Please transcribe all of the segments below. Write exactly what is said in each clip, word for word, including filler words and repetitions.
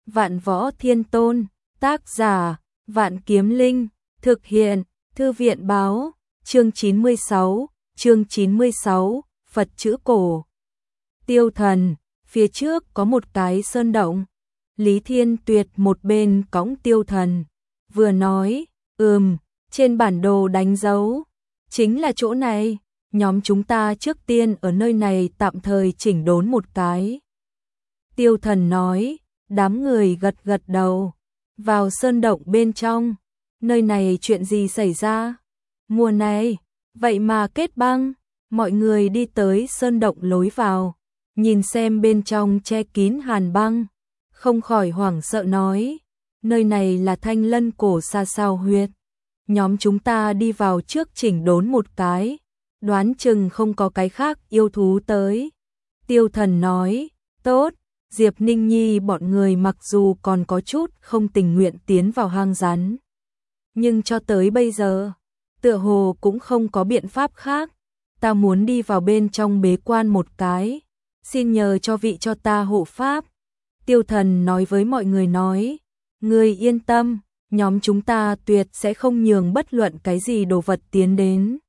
Vạn Võ Thiên Tôn, tác giả, Vạn Kiếm Linh, thực hiện, Thư viện báo, chương chín mươi sáu, chương chín mươi sáu, Phật chữ cổ. Tiêu Thần, phía trước có một cái sơn động. Lý Thiên Tuyệt một bên cõng Tiêu Thần, vừa nói, ừm, trên bản đồ đánh dấu, chính là chỗ này, nhóm chúng ta trước tiên ở nơi này tạm thời chỉnh đốn một cái. Tiêu Thần nói, đám người gật gật đầu, vào sơn động bên trong, nơi này chuyện gì xảy ra? Mùa này, vậy mà kết băng, mọi người đi tới sơn động lối vào, nhìn xem bên trong che kín hàn băng, không khỏi hoảng sợ nói, nơi này là Thanh Lân cổ xa sao huyệt, nhóm chúng ta đi vào trước chỉnh đốn một cái, đoán chừng không có cái khác yêu thú tới. Tiêu Thần nói, tốt. Diệp Ninh Nhi bọn người mặc dù còn có chút không tình nguyện tiến vào hang rắn, nhưng cho tới bây giờ, tựa hồ cũng không có biện pháp khác. Ta muốn đi vào bên trong bế quan một cái, xin nhờ cho vị cho ta hộ pháp. Tiêu Thần nói với mọi người nói, người yên tâm, nhóm chúng ta tuyệt sẽ không nhường bất luận cái gì đồ vật tiến đến.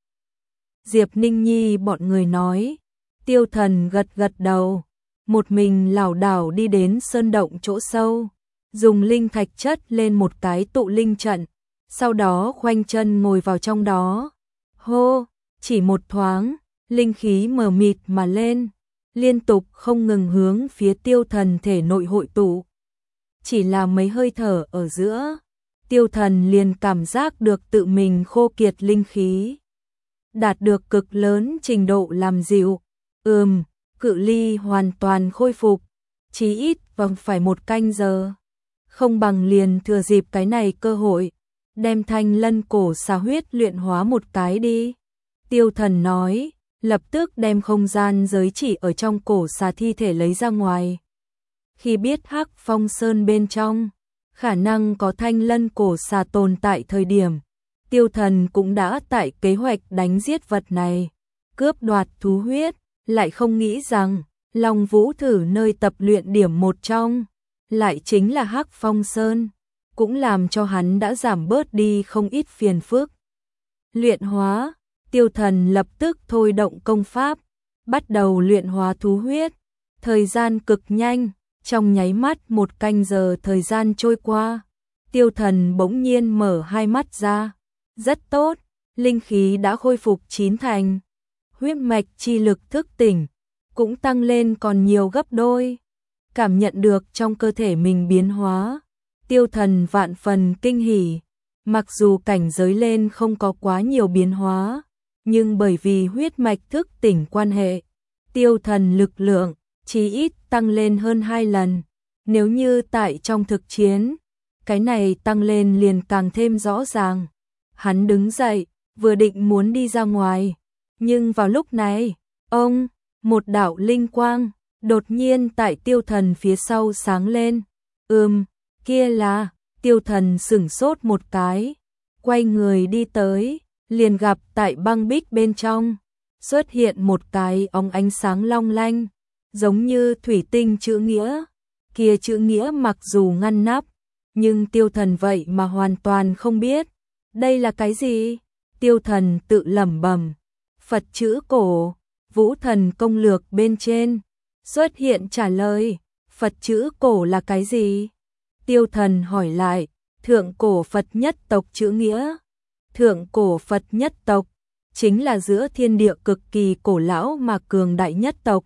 Diệp Ninh Nhi bọn người nói, Tiêu Thần gật gật đầu. Một mình lảo đảo đi đến sơn động chỗ sâu, dùng linh thạch chất lên một cái tụ linh trận, sau đó khoanh chân ngồi vào trong đó. Hô, chỉ một thoáng, linh khí mờ mịt mà lên, liên tục không ngừng hướng phía Tiêu Thần thể nội hội tụ. Chỉ là mấy hơi thở ở giữa, Tiêu Thần liền cảm giác được tự mình khô kiệt linh khí, đạt được cực lớn trình độ làm dịu. Ừm. Cự ly hoàn toàn khôi phục, chí ít vòng phải một canh giờ. Không bằng liền thừa dịp cái này cơ hội, đem Thanh Lân cổ xà huyết luyện hóa một cái đi. Tiêu Thần nói, lập tức đem không gian giới chỉ ở trong cổ xà thi thể lấy ra ngoài. Khi biết Hắc Phong Sơn bên trong, khả năng có Thanh Lân cổ xà tồn tại thời điểm, Tiêu Thần cũng đã tại kế hoạch đánh giết vật này, cướp đoạt thú huyết. Lại không nghĩ rằng, Long Vũ Thử nơi tập luyện điểm một trong, lại chính là Hắc Phong Sơn, cũng làm cho hắn đã giảm bớt đi không ít phiền phức. Luyện hóa, Tiêu Thần lập tức thôi động công pháp, bắt đầu luyện hóa thú huyết, thời gian cực nhanh, trong nháy mắt một canh giờ thời gian trôi qua, Tiêu Thần bỗng nhiên mở hai mắt ra, rất tốt, linh khí đã khôi phục chín thành. Huyết mạch chi lực thức tỉnh, cũng tăng lên còn nhiều gấp đôi. Cảm nhận được trong cơ thể mình biến hóa, Tiêu Thần vạn phần kinh hỉ. Mặc dù cảnh giới lên không có quá nhiều biến hóa, nhưng bởi vì huyết mạch thức tỉnh quan hệ, Tiêu Thần lực lượng chí ít tăng lên hơn hai lần. Nếu như tại trong thực chiến, cái này tăng lên liền càng thêm rõ ràng. Hắn đứng dậy, vừa định muốn đi ra ngoài. Nhưng vào lúc này, ông, một đạo linh quang, đột nhiên tại Tiêu Thần phía sau sáng lên. Ừm, kia là, Tiêu Thần sửng sốt một cái, quay người đi tới, liền gặp tại băng bích bên trong, xuất hiện một cái óng ánh sáng long lanh, giống như thủy tinh chữ nghĩa. Kia chữ nghĩa mặc dù ngăn nắp, nhưng Tiêu Thần vậy mà hoàn toàn không biết. Đây là cái gì? Tiêu Thần tự lẩm bẩm. Phật chữ cổ, Vũ Thần công lược bên trên, xuất hiện trả lời, Phật chữ cổ là cái gì? Tiêu Thần hỏi lại, thượng cổ Phật nhất tộc chữ nghĩa. Thượng cổ Phật nhất tộc, chính là giữa thiên địa cực kỳ cổ lão mà cường đại nhất tộc.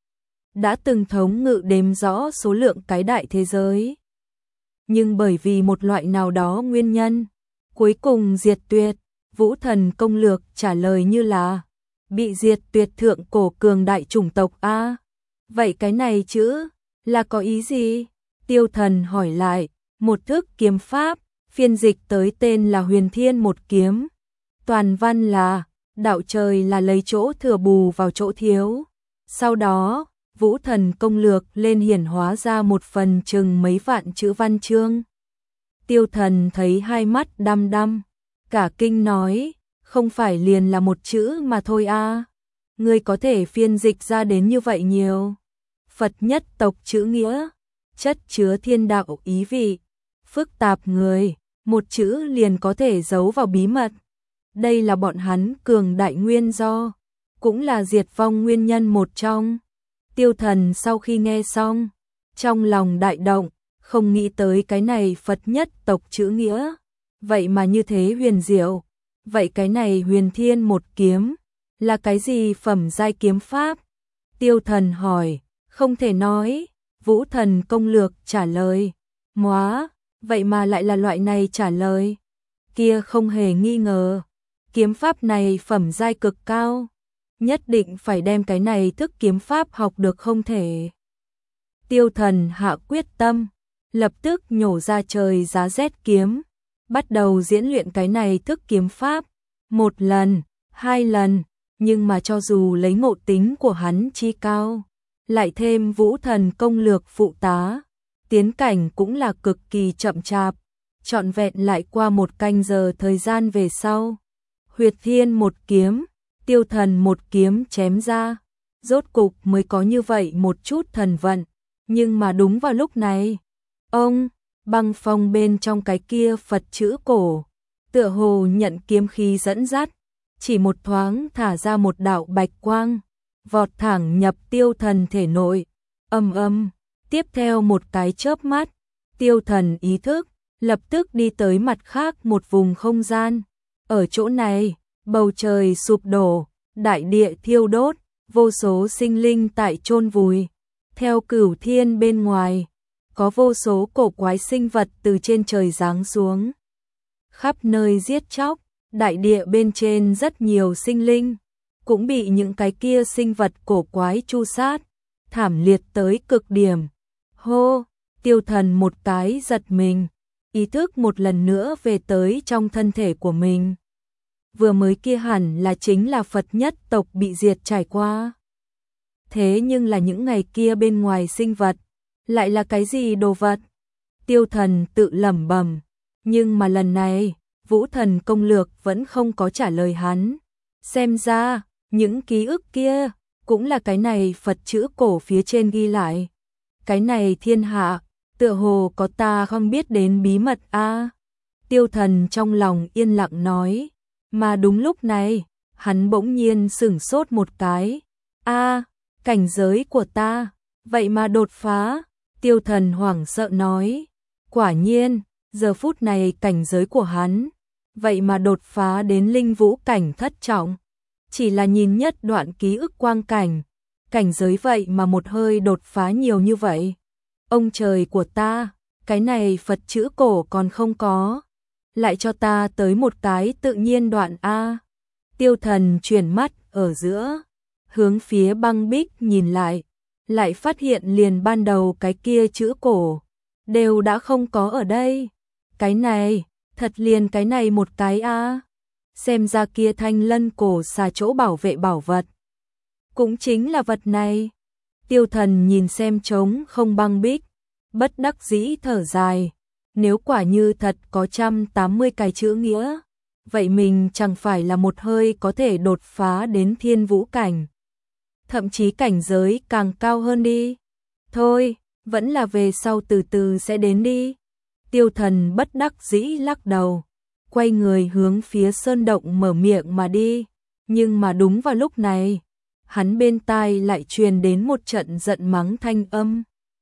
Đã từng thống ngự đếm rõ số lượng cái đại thế giới. Nhưng bởi vì một loại nào đó nguyên nhân, cuối cùng diệt tuyệt. Vũ Thần công lược trả lời như là bị diệt tuyệt thượng cổ cường đại chủng tộc a. Vậy cái này chữ là có ý gì? Tiêu Thần hỏi lại, một thức kiếm pháp, phiên dịch tới tên là Huyền Thiên một kiếm. Toàn văn là đạo trời là lấy chỗ thừa bù vào chỗ thiếu. Sau đó, Vũ Thần công lược lên hiển hóa ra một phần chừng mấy vạn chữ văn chương. Tiêu Thần thấy hai mắt đăm đăm, cả kinh nói, không phải liền là một chữ mà thôi a. Ngươi có thể phiên dịch ra đến như vậy nhiều. Phật nhất tộc chữ nghĩa, chất chứa thiên đạo ý vị, phức tạp người, một chữ liền có thể giấu vào bí mật. Đây là bọn hắn cường đại nguyên do, cũng là diệt vong nguyên nhân một trong. Tiêu Thần sau khi nghe xong, trong lòng đại động, không nghĩ tới cái này Phật nhất tộc chữ nghĩa, vậy mà như thế huyền diệu. Vậy cái này Huyền Thiên một kiếm là cái gì phẩm giai kiếm pháp? Tiêu Thần hỏi. Không thể nói. Vũ Thần Công Lược trả lời. Móa, vậy mà lại là loại này trả lời. Kia không hề nghi ngờ, kiếm pháp này phẩm giai cực cao, nhất định phải đem cái này thức kiếm pháp học được không thể. Tiêu Thần hạ quyết tâm, lập tức nhổ ra trời giá rét kiếm, bắt đầu diễn luyện cái này thức kiếm pháp. Một lần, hai lần, nhưng mà cho dù lấy ngộ tính của hắn chi cao, lại thêm Vũ Thần Công Lược phụ tá, tiến cảnh cũng là cực kỳ chậm chạp, trọn vẹn lại qua một canh giờ thời gian về sau. Huyệt Thiên một kiếm, Tiêu Thần một kiếm chém ra, rốt cục mới có như vậy một chút thần vận, nhưng mà đúng vào lúc này, ông, băng phong bên trong cái kia Phật chữ cổ, tựa hồ nhận kiếm khí dẫn dắt, chỉ một thoáng thả ra một đạo bạch quang, vọt thẳng nhập Tiêu Thần thể nội. Âm âm, tiếp theo một cái chớp mắt, Tiêu Thần ý thức lập tức đi tới mặt khác một vùng không gian. Ở chỗ này, bầu trời sụp đổ, đại địa thiêu đốt, vô số sinh linh tại chôn vùi. Theo Cửu Thiên bên ngoài, có vô số cổ quái sinh vật từ trên trời giáng xuống, khắp nơi giết chóc. Đại địa bên trên rất nhiều sinh linh cũng bị những cái kia sinh vật cổ quái tru sát, thảm liệt tới cực điểm. Hô, Tiêu Thần một cái giật mình, ý thức một lần nữa về tới trong thân thể của mình. Vừa mới kia hẳn là chính là Phật nhất tộc bị diệt trải qua. Thế nhưng là những ngày kia bên ngoài sinh vật, lại là cái gì đồ vật? Tiêu Thần tự lẩm bẩm, nhưng mà lần này, Vũ Thần Công Lược vẫn không có trả lời hắn. Xem ra, những ký ức kia, cũng là cái này Phật chữ cổ phía trên ghi lại. Cái này thiên hạ, tựa hồ có ta không biết đến bí mật a. Tiêu Thần trong lòng yên lặng nói, mà đúng lúc này, hắn bỗng nhiên sửng sốt một cái. A, cảnh giới của ta, vậy mà đột phá. Tiêu Thần hoảng sợ nói, quả nhiên, giờ phút này cảnh giới của hắn, vậy mà đột phá đến linh vũ cảnh thất trọng. Chỉ là nhìn nhất đoạn ký ức quang cảnh, cảnh giới vậy mà một hơi đột phá nhiều như vậy. Ông trời của ta, cái này Phật chữ cổ còn không có, lại cho ta tới một cái tự nhiên đoạn a. Tiêu Thần chuyển mắt ở giữa, hướng phía băng bích nhìn lại, lại phát hiện liền ban đầu cái kia chữ cổ đều đã không có ở đây. Cái này, thật liền cái này một cái a. Xem ra kia thanh lân cổ xà chỗ bảo vệ bảo vật, cũng chính là vật này. Tiêu Thần nhìn xem trống không băng bích, bất đắc dĩ thở dài. Nếu quả như thật có một trăm tám mươi cái chữ nghĩa, vậy mình chẳng phải là một hơi có thể đột phá đến thiên vũ cảnh. Thậm chí cảnh giới càng cao hơn đi. Thôi, vẫn là về sau từ từ sẽ đến đi. Tiêu Thần bất đắc dĩ lắc đầu, quay người hướng phía sơn động mở miệng mà đi. Nhưng mà đúng vào lúc này, hắn bên tai lại truyền đến một trận giận mắng thanh âm.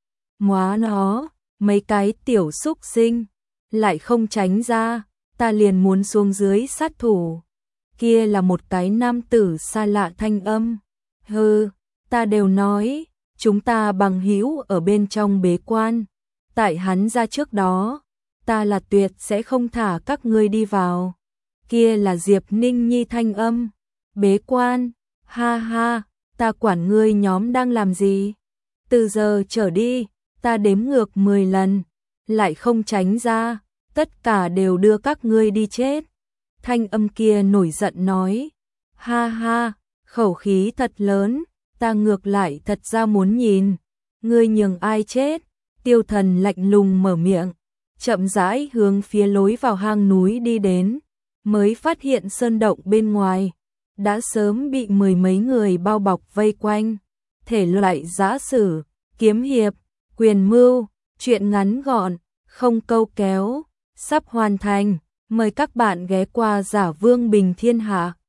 Móa nó, mấy cái tiểu xúc sinh, lại không tránh ra, ta liền muốn xuống dưới sát thủ. Kia là một cái nam tử xa lạ thanh âm. Hừ, ta đều nói, chúng ta bằng hữu ở bên trong bế quan. Tại hắn ra trước đó, ta là tuyệt sẽ không thả các ngươi đi vào. Kia là Diệp Ninh Nhi thanh âm. Bế quan, ha ha, ta quản ngươi nhóm đang làm gì? Từ giờ trở đi, ta đếm ngược mười lần, lại không tránh ra, tất cả đều đưa các ngươi đi chết. Thanh âm kia nổi giận nói, ha ha, khẩu khí thật lớn, ta ngược lại thật ra muốn nhìn, ngươi nhường ai chết. Tiêu Thần lạnh lùng mở miệng, chậm rãi hướng phía lối vào hang núi đi đến, mới phát hiện sơn động bên ngoài đã sớm bị mười mấy người bao bọc vây quanh. Thể loại giã sử, kiếm hiệp, quyền mưu, Chuyện ngắn gọn, không câu kéo, sắp hoàn thành. Mời các bạn ghé qua Giả Vương Bình Thiên Hạ.